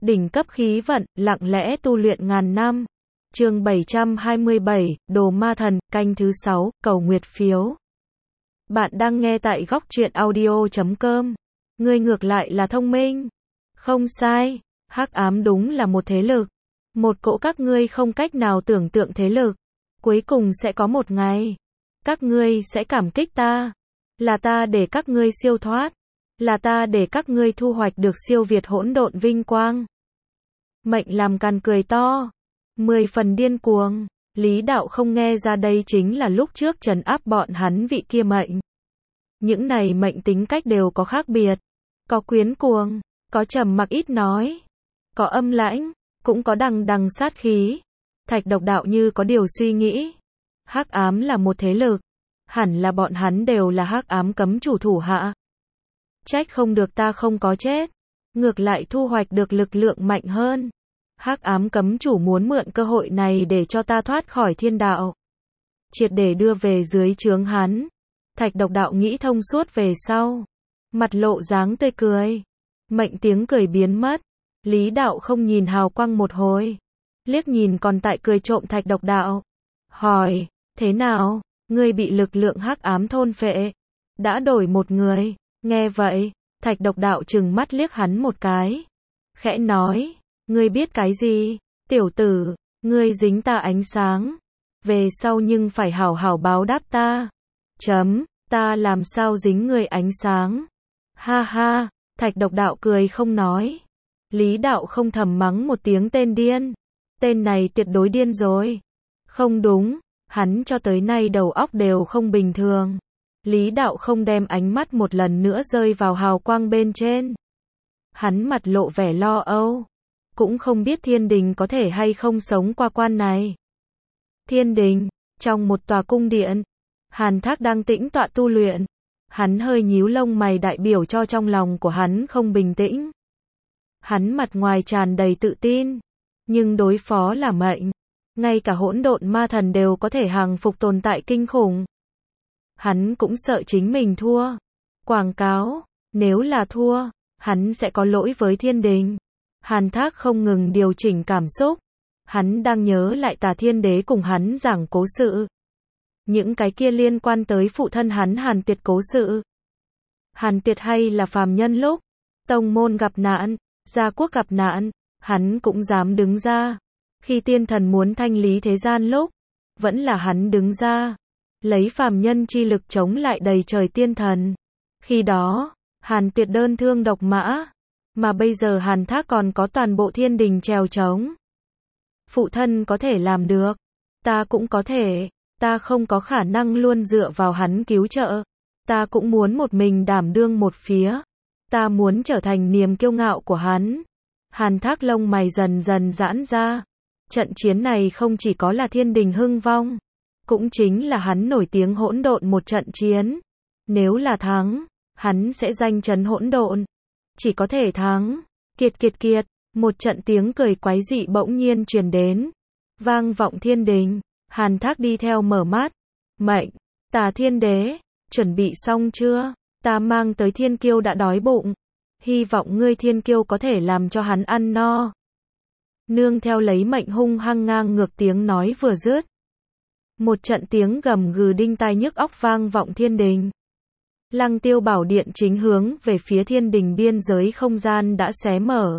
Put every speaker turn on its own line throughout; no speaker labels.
Đỉnh cấp khí vận, lặng lẽ tu luyện ngàn năm. Chương 727, Đồ Ma Thần, canh thứ 6, cầu nguyệt phiếu. Bạn đang nghe tại góc truyện audio.com. Ngươi ngược lại là thông minh. Không sai, hắc ám đúng là một thế lực. Một cỗ các ngươi không cách nào tưởng tượng thế lực. Cuối cùng sẽ có một ngày, các ngươi sẽ cảm kích ta. Là ta để các ngươi siêu thoát. Là ta để các ngươi thu hoạch được siêu việt hỗn độn vinh quang. Mệnh làm càn cười to. 10 phần điên cuồng. Lý đạo không nghe ra đây chính là lúc trước trấn áp bọn hắn vị kia mệnh. Những này mệnh tính cách đều có khác biệt. Có quyến cuồng, có trầm mặc ít nói, có âm lãnh, cũng có đằng đằng sát khí. Thạch Độc Đạo như có điều suy nghĩ. Hắc ám là một thế lực. Hẳn là bọn hắn đều là hắc ám cấm chủ thủ hạ. Trách không được ta không có chết. Ngược lại thu hoạch được lực lượng mạnh hơn. Hắc ám cấm chủ muốn mượn cơ hội này để cho ta thoát khỏi thiên đạo. Triệt để đưa về dưới trướng hắn. Thạch Độc Đạo nghĩ thông suốt về sau. Mặt lộ dáng tươi cười. Mệnh tiếng cười biến mất. Lý đạo không nhìn hào quang một hồi. Liếc nhìn còn tại cười trộm Thạch Độc Đạo. Hỏi, thế nào, ngươi bị lực lượng hắc ám thôn phệ. Đã đổi một người. Nghe vậy, Thạch Độc Đạo trừng mắt liếc hắn một cái. Khẽ nói, ngươi biết cái gì, tiểu tử, ngươi dính ta ánh sáng. Về sau nhưng phải hảo hảo báo đáp ta. Ta làm sao dính ngươi ánh sáng. Ha ha, Thạch Độc Đạo cười không nói. Lý đạo không thầm mắng một tiếng tên điên. Tên này tuyệt đối điên rồi. Không đúng, hắn cho tới nay đầu óc đều không bình thường. Lý đạo không đem ánh mắt một lần nữa rơi vào hào quang bên trên. Hắn mặt lộ vẻ lo âu. Cũng không biết thiên đình có thể hay không sống qua quan này. Thiên đình, trong một tòa cung điện, Hàn Thác đang tĩnh tọa tu luyện. Hắn hơi nhíu lông mày đại biểu cho trong lòng của hắn không bình tĩnh. Hắn mặt ngoài tràn đầy tự tin. Nhưng đối phó là mệnh. Ngay cả hỗn độn ma thần đều có thể hàng phục tồn tại kinh khủng. Hắn cũng sợ chính mình thua. Quảng cáo, nếu là thua, hắn sẽ có lỗi với thiên đình. Hàn Thác không ngừng điều chỉnh cảm xúc. Hắn đang nhớ lại Tà Thiên Đế cùng hắn giảng cố sự. Những cái kia liên quan tới phụ thân hắn Hàn Tiệt cố sự. Hàn Tiệt hay là phàm nhân lúc tông môn gặp nạn, gia quốc gặp nạn, hắn cũng dám đứng ra. Khi tiên thần muốn thanh lý thế gian lúc, vẫn là hắn đứng ra. Lấy phàm nhân chi lực chống lại đầy trời tiên thần. Khi đó, Hàn Tiệt đơn thương độc mã. Mà bây giờ Hàn Thác còn có toàn bộ thiên đình trèo trống. Phụ thân có thể làm được. Ta cũng có thể. Ta không có khả năng luôn dựa vào hắn cứu trợ. Ta cũng muốn một mình đảm đương một phía. Ta muốn trở thành niềm kiêu ngạo của hắn. Hàn Thác lông mày dần dần giãn ra. Trận chiến này không chỉ có là thiên đình hưng vong. Cũng chính là hắn nổi tiếng hỗn độn một trận chiến. Nếu là thắng, hắn sẽ danh chấn hỗn độn. Chỉ có thể thắng. Kiệt. Một trận tiếng cười quái dị bỗng nhiên truyền đến. Vang vọng thiên đình. Hàn Thác đi theo mở mắt. Mệnh, Tà Thiên Đế, chuẩn bị xong chưa? Ta mang tới thiên kiêu đã đói bụng. Hy vọng ngươi thiên kiêu có thể làm cho hắn ăn no. Nương theo lấy mệnh hung hăng ngang ngược tiếng nói vừa dứt. Một trận tiếng gầm gừ đinh tai nhức óc vang vọng thiên đình. Lăng Tiêu Bảo Điện chính hướng về phía thiên đình biên giới không gian đã xé mở.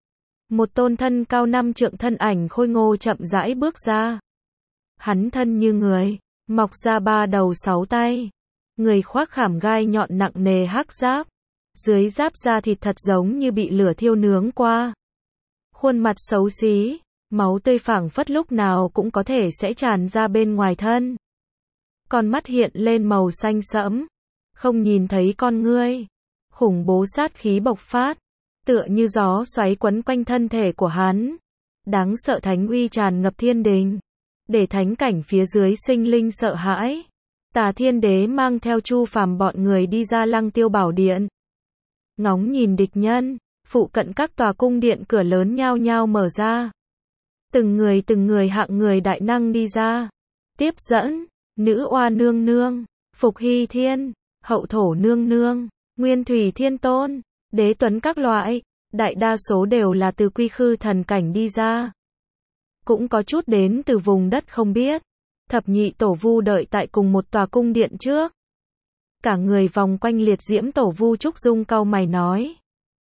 Một tôn thân cao 5 trượng thân ảnh khôi ngô chậm rãi bước ra. Hắn thân như người, mọc ra 3 đầu 6 tay. Người khoác khảm gai nhọn nặng nề hắc giáp. Dưới giáp da thịt thật giống như bị lửa thiêu nướng qua. Khuôn mặt xấu xí, máu tươi phảng phất lúc nào cũng có thể sẽ tràn ra bên ngoài thân. Con mắt hiện lên màu xanh sẫm. Không nhìn thấy con ngươi. Khủng bố sát khí bộc phát. Tựa như gió xoáy quấn quanh thân thể của hắn. Đáng sợ thánh uy tràn ngập thiên đình. Để thánh cảnh phía dưới sinh linh sợ hãi. Tà Thiên Đế mang theo Chu Phàm bọn người đi ra Lăng Tiêu Bảo Điện. Ngóng nhìn địch nhân. Phụ cận các tòa cung điện cửa lớn nhao nhao mở ra. Từng người hạng người đại năng đi ra. Tiếp dẫn, Nữ Oa Nương Nương, Phục Hy Thiên, Hậu Thổ Nương Nương, Nguyên Thủy Thiên Tôn, Đế Tuấn các loại. đại đa số đều là từ quy khư thần cảnh đi ra. Cũng có chút đến từ vùng đất không biết. Thập nhị tổ vu đợi tại cùng một tòa cung điện trước. Cả người vòng quanh liệt diễm tổ vu Trúc Dung cau mày nói.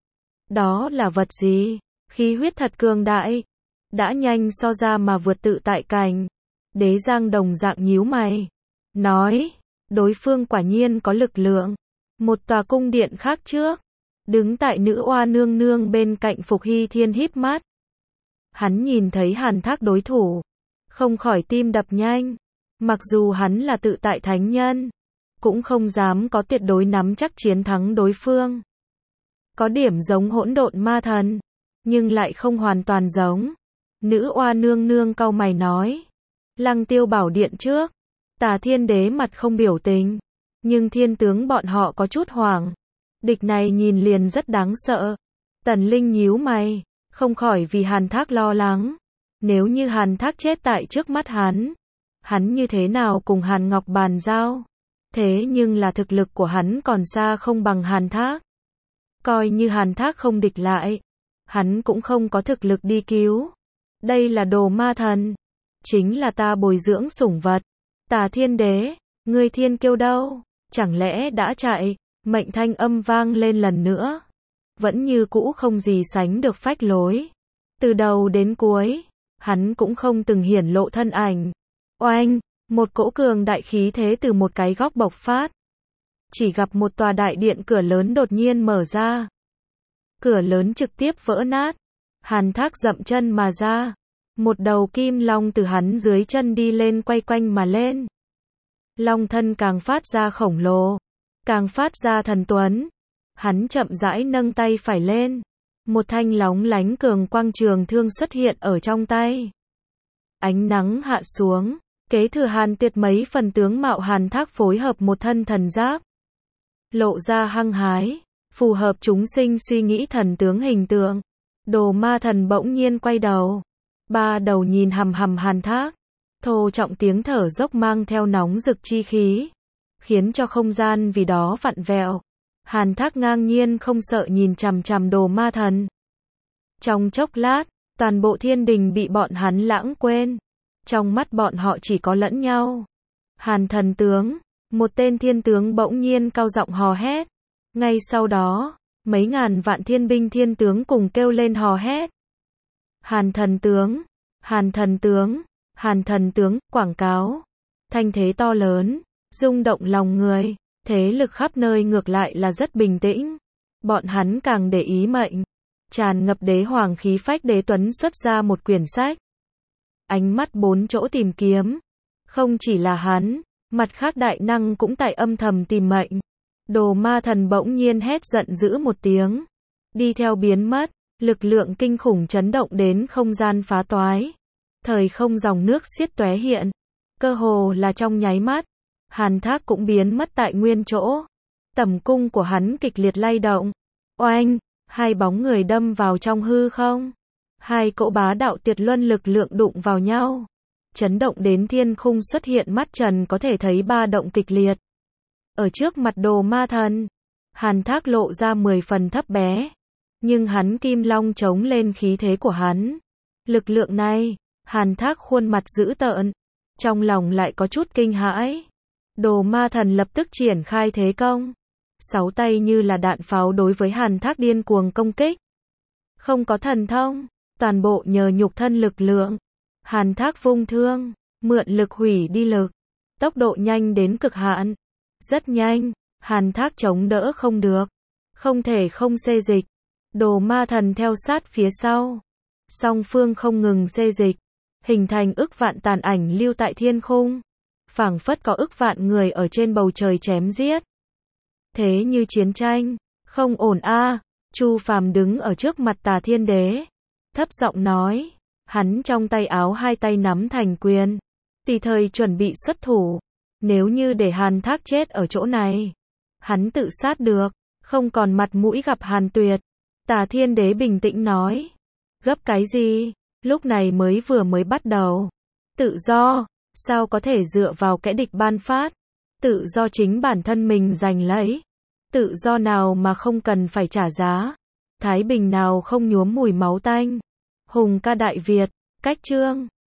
Đó là vật gì? Khí huyết thật cường đại. Đã nhanh so ra mà vượt tự tại cảnh. Đế Giang đồng dạng nhíu mày. Nói, đối phương quả nhiên có lực lượng. Một tòa cung điện khác trước. Đứng tại nữ oa nương nương bên cạnh Phục Hy Thiên híp mắt. Hắn nhìn thấy Hàn Thác đối thủ. Không khỏi tim đập nhanh. Mặc dù hắn là tự tại thánh nhân. Cũng không dám có tuyệt đối nắm chắc chiến thắng đối phương. Có điểm giống hỗn độn ma thần. Nhưng lại không hoàn toàn giống. Nữ oa nương nương cau mày nói. Lăng Tiêu bảo điện trước. Tà Thiên Đế mặt không biểu tình. Nhưng thiên tướng bọn họ có chút hoảng. Địch này nhìn liền rất đáng sợ. Tần Linh nhíu mày. Không khỏi vì Hàn Thác lo lắng. Nếu như Hàn Thác chết tại trước mắt hắn như thế nào cùng Hàn Ngọc bàn giao? Thế nhưng là thực lực của hắn còn xa không bằng Hàn Thác. Coi như Hàn Thác không địch lại, hắn cũng không có thực lực đi cứu. Đây là đồ ma thần. Chính là ta bồi dưỡng sủng vật. Tà Thiên Đế, ngươi thiên kiêu đâu? Chẳng lẽ đã chạy? Mệnh thanh âm vang lên lần nữa. Vẫn như cũ không gì sánh được phách lối. Từ đầu đến cuối, hắn cũng không từng hiển lộ thân ảnh. Oanh, một cỗ cường đại khí thế từ một cái góc bộc phát. Chỉ gặp một tòa đại điện cửa lớn đột nhiên mở ra. Cửa lớn trực tiếp vỡ nát. Hàn Thác dậm chân mà ra. Một đầu kim long từ hắn dưới chân đi lên quay quanh mà lên. Long thân càng phát ra khổng lồ. Càng phát ra thần tuấn. Hắn chậm rãi nâng tay phải lên. Một thanh lóng lánh cường quang trường thương xuất hiện ở trong tay. Ánh nắng hạ xuống. Kế thừa Hàn Tuyệt mấy phần tướng mạo Hàn Thác phối hợp một thân thần giáp. Lộ ra hăng hái. Phù hợp chúng sinh suy nghĩ thần tướng hình tượng. Đồ ma thần bỗng nhiên quay đầu. Ba đầu nhìn hằm hằm Hàn Thác. Thô trọng tiếng thở dốc mang theo nóng rực chi khí. Khiến cho không gian vì đó vặn vẹo. Hàn Thác ngang nhiên không sợ nhìn chằm chằm đồ ma thần. Trong chốc lát, toàn bộ thiên đình bị bọn hắn lãng quên. Trong mắt bọn họ chỉ có lẫn nhau. Hàn thần tướng, một tên thiên tướng bỗng nhiên cao giọng hò hét. Ngay sau đó, mấy ngàn vạn thiên binh thiên tướng cùng kêu lên hò hét. Hàn thần tướng, Hàn thần tướng, Hàn thần tướng, quảng cáo. Thanh thế to lớn, rung động lòng người. Thế lực khắp nơi ngược lại là rất bình tĩnh. Bọn hắn càng để ý mệnh. Tràn ngập đế hoàng khí phách đế tuấn xuất ra một quyển sách. Ánh mắt bốn chỗ tìm kiếm. Không chỉ là hắn, mặt khác đại năng cũng tại âm thầm tìm mệnh. Đồ ma thần bỗng nhiên hét giận dữ một tiếng. Đi theo biến mất, lực lượng kinh khủng chấn động đến không gian phá toái. Thời không dòng nước xiết tóe hiện. Cơ hồ là trong nháy mắt. Hàn Thác cũng biến mất tại nguyên chỗ. Tầm cung của hắn kịch liệt lay động. Oanh, hai bóng người đâm vào trong hư không. Hai cỗ bá đạo tuyệt luân lực lượng đụng vào nhau. Chấn động đến thiên khung xuất hiện mắt trần có thể thấy ba động kịch liệt. Ở trước mặt đồ ma thần, Hàn Thác lộ ra 10 phần thấp bé. Nhưng hắn kim long chống lên khí thế của hắn. Lực lượng này, Hàn Thác khuôn mặt dữ tợn. Trong lòng lại có chút kinh hãi. Đồ ma thần lập tức triển khai thế công. 6 tay như là đạn pháo đối với Hàn Thác điên cuồng công kích. Không có thần thông, toàn bộ nhờ nhục thân lực lượng. Hàn Thác vung thương, mượn lực hủy đi lực. Tốc độ nhanh đến cực hạn. Rất nhanh, Hàn Thác chống đỡ không được. Không thể không xê dịch. Đồ ma thần theo sát phía sau. Song phương không ngừng xê dịch. Hình thành ức vạn tàn ảnh lưu tại thiên khung. Phảng phất có ức vạn người ở trên bầu trời chém giết. Thế như chiến tranh, không ổn a. Chu Phàm đứng ở trước mặt Tà Thiên Đế, thấp giọng nói, hắn trong tay áo hai tay nắm thành quyền, tùy thời chuẩn bị xuất thủ. Nếu như để Hàn Thác chết ở chỗ này, hắn tự sát được, không còn mặt mũi gặp Hàn Tuyệt. Tà Thiên Đế bình tĩnh nói, gấp cái gì, lúc này mới bắt đầu. Tự do, sao có thể dựa vào kẻ địch ban phát, tự do chính bản thân mình giành lấy. Tự do nào mà không cần phải trả giá. Thái Bình nào không nhuốm mùi máu tanh. Hùng ca Đại Việt. Cách chương